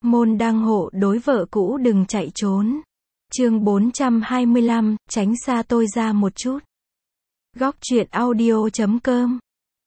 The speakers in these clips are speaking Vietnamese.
Môn đăng hộ đối vợ cũ đừng chạy trốn. Chương 425, tránh xa tôi ra một chút. Góc truyện audio.com.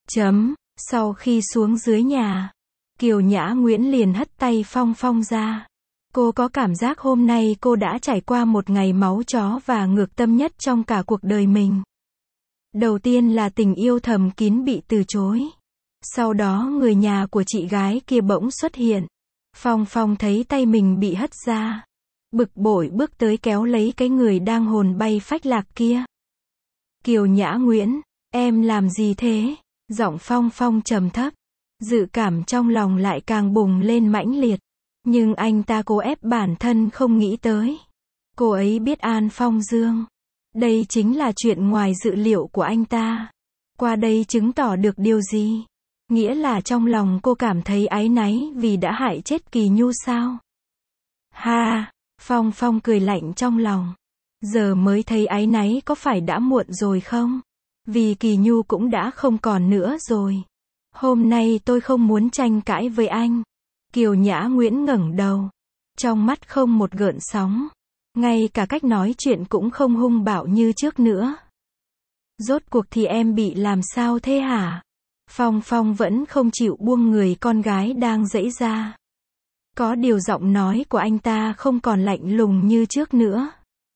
Sau khi xuống dưới nhà, Kiều Nhã Nguyễn liền hất tay Phong Phong ra. Cô có cảm giác hôm nay cô đã trải qua một ngày máu chó và ngược tâm nhất trong cả cuộc đời mình. Đầu tiên là tình yêu thầm kín bị từ chối. Sau đó người nhà của chị gái kia bỗng xuất hiện. Phong Phong thấy tay mình bị hất ra. Bực bội bước tới kéo lấy cái người đang hồn bay phách lạc kia. Kiều Nhã Nguyễn, em làm gì thế? Giọng Phong Phong trầm thấp. Dự cảm trong lòng lại càng bùng lên mãnh liệt. Nhưng anh ta cố ép bản thân không nghĩ tới. Cô ấy biết An Phong Dương. Đây chính là chuyện ngoài dự liệu của anh ta. Qua đây chứng tỏ được điều gì? Nghĩa là trong lòng cô cảm thấy áy náy vì đã hại chết Kỳ Nhu sao? Ha! Phong Phong cười lạnh trong lòng. Giờ mới thấy áy náy có phải đã muộn rồi không? Vì Kỳ Nhu cũng đã không còn nữa rồi. Hôm nay tôi không muốn tranh cãi với anh. Kiều Nhã Nguyễn ngẩng đầu. Trong mắt không một gợn sóng. Ngay cả cách nói chuyện cũng không hung bạo như trước nữa. Rốt cuộc thì em bị làm sao thế hả? Phong Phong vẫn không chịu buông người con gái đang giãy ra. Có điều giọng nói của anh ta không còn lạnh lùng như trước nữa.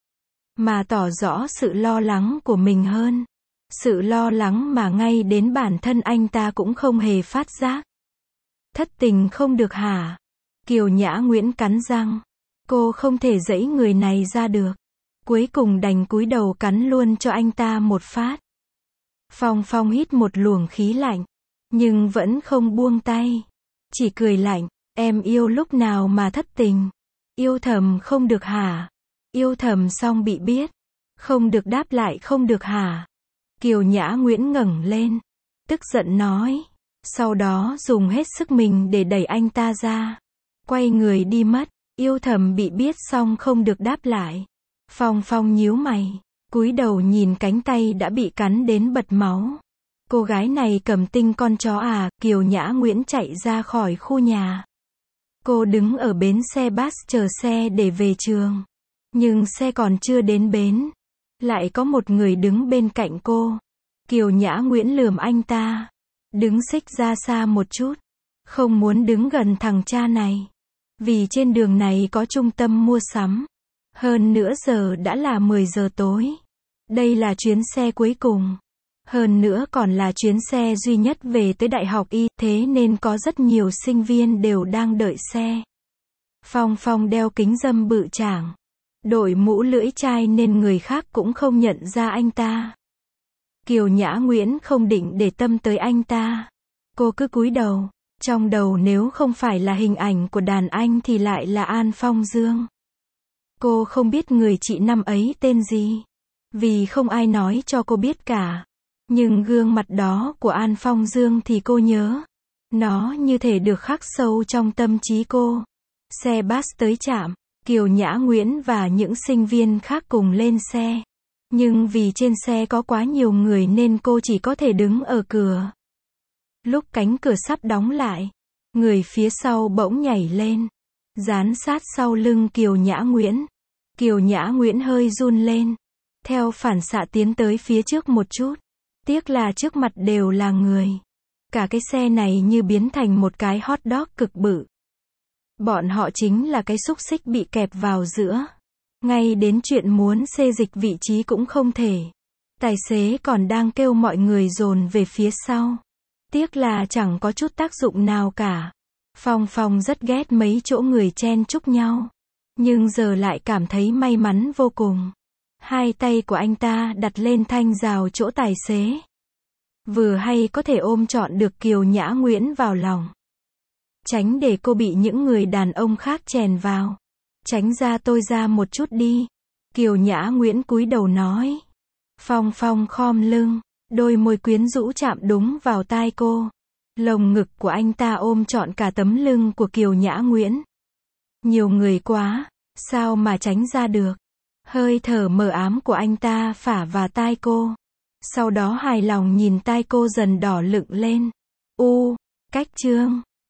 Mà tỏ rõ sự lo lắng của mình hơn. Sự lo lắng mà ngay đến bản thân anh ta cũng không hề phát giác. Thất tình không được hả? Kiều Nhã Nguyễn cắn răng. Cô không thể giãy người này ra được. Cuối cùng đành cúi đầu cắn luôn cho anh ta một phát. Phong Phong hít một luồng khí lạnh. Nhưng vẫn không buông tay. Chỉ cười lạnh. Em yêu lúc nào mà thất tình? Yêu thầm không được hả? Yêu thầm xong bị biết. Không được đáp lại không được hả? Kiều Nhã Nguyễn ngẩng lên. Tức giận nói. Sau đó dùng hết sức mình để đẩy anh ta ra. Quay người đi mất. Yêu thầm bị biết xong không được đáp lại. Phong Phong nhíu mày. Cúi đầu nhìn cánh tay đã bị cắn đến bật máu. Cô gái này cầm tinh con chó à? Kiều Nhã Nguyễn chạy ra khỏi khu nhà. Cô đứng ở bến xe bus chờ xe để về trường. Nhưng xe còn chưa đến bến. Lại có một người đứng bên cạnh cô. Kiều Nhã Nguyễn lườm anh ta. Đứng xích ra xa một chút. Không muốn đứng gần thằng cha này. Vì trên đường này có trung tâm mua sắm. Hơn nữa giờ đã là 10 giờ tối. Đây là chuyến xe cuối cùng. Hơn nữa còn là chuyến xe duy nhất về tới Đại học Y, thế nên có rất nhiều sinh viên đều đang đợi xe. Phong Phong đeo kính râm bự chảng. Đội mũ lưỡi chai nên người khác cũng không nhận ra anh ta. Kiều Nhã Nguyễn không định để tâm tới anh ta. Cô cứ cúi đầu. Trong đầu nếu không phải là hình ảnh của đàn anh thì lại là An Phong Dương. Cô không biết người chị năm ấy tên gì. Vì không ai nói cho cô biết cả. Nhưng gương mặt đó của An Phong Dương thì cô nhớ. Nó như thể được khắc sâu trong tâm trí cô. Xe bus tới trạm. Kiều Nhã Nguyễn và những sinh viên khác cùng lên xe. Nhưng vì trên xe có quá nhiều người nên cô chỉ có thể đứng ở cửa. Lúc cánh cửa sắp đóng lại, người phía sau bỗng nhảy lên, dán sát sau lưng Kiều Nhã Nguyễn. Kiều Nhã Nguyễn hơi run lên, theo phản xạ tiến tới phía trước một chút. Tiếc là trước mặt đều là người. Cả cái xe này như biến thành một cái hot dog cực bự. Bọn họ chính là cái xúc xích bị kẹp vào giữa. Ngay đến chuyện muốn xê dịch vị trí cũng không thể. Tài xế còn đang kêu mọi người dồn về phía sau. Tiếc là chẳng có chút tác dụng nào cả. Phong Phong rất ghét mấy chỗ người chen chúc nhau. Nhưng giờ lại cảm thấy may mắn vô cùng. Hai tay của anh ta đặt lên thanh rào chỗ tài xế. Vừa hay có thể ôm trọn được Kiều Nhã Nguyễn vào lòng. Tránh để cô bị những người đàn ông khác chèn vào. Tránh ra tôi ra một chút đi. Kiều Nhã Nguyễn cúi đầu nói. Phong Phong khom lưng. Đôi môi quyến rũ chạm đúng vào tai cô. Lồng ngực của anh ta ôm trọn cả tấm lưng của Kiều Nhã Nguyễn. Nhiều người quá. Sao mà tránh ra được. Hơi thở mờ ám của anh ta phả vào tai cô. Sau đó hài lòng nhìn tai cô dần đỏ lựng lên. Cách chương.